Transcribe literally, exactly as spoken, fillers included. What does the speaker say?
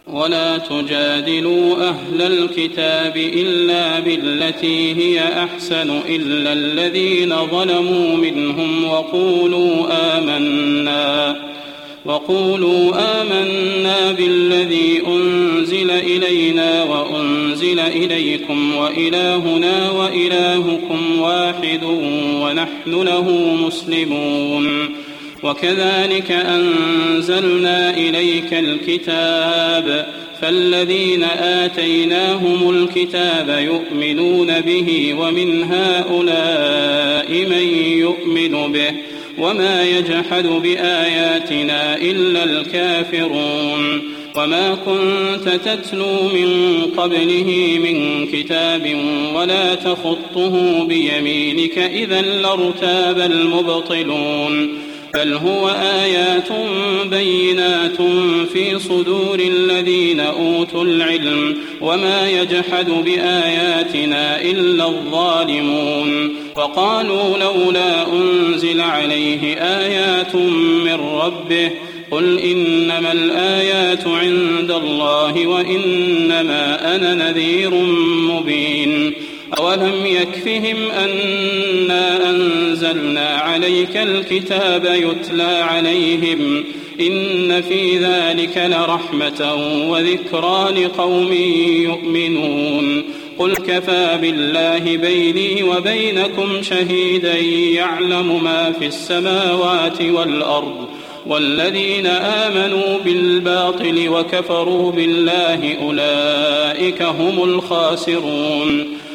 ولا تجادلوا أهل الكتاب إلا بالتي هي أحسن إلا الذين ظلموا منهم وقولوا آمنا وقولوا آمنا بالذي أنزل إلينا وأنزل إليكم وإلهنا وإلهكم واحد ونحن له مسلمون. وكذلك أنزلنا إليك الكتاب فالذين آتيناهم الكتاب يؤمنون به ومن هؤلاء من يؤمن به وما يجحد بآياتنا إلا الكافرون. وما كنت تتلو من قبله من كتاب ولا تخطه بيمينك إذا لارتاب المبطلون بل هو آيات بينات في صدور الذين أوتوا العلم وما يجحد بآياتنا إلا الظالمون. وقالوا لولا أنزل عليه آيات من ربه قل إنما الآيات عند الله وإنما أنا نذير مبين. أولم يكفهم أنا أنزلنا عليك الكتاب يتلى عليهم إن في ذلك لرحمة وذكرى لقوم يؤمنون. قل كفى بالله بيني وبينكم شهيدا يعلم ما في السماوات والأرض والذين آمنوا بالباطل وكفروا بالله أولئك هم الخاسرون.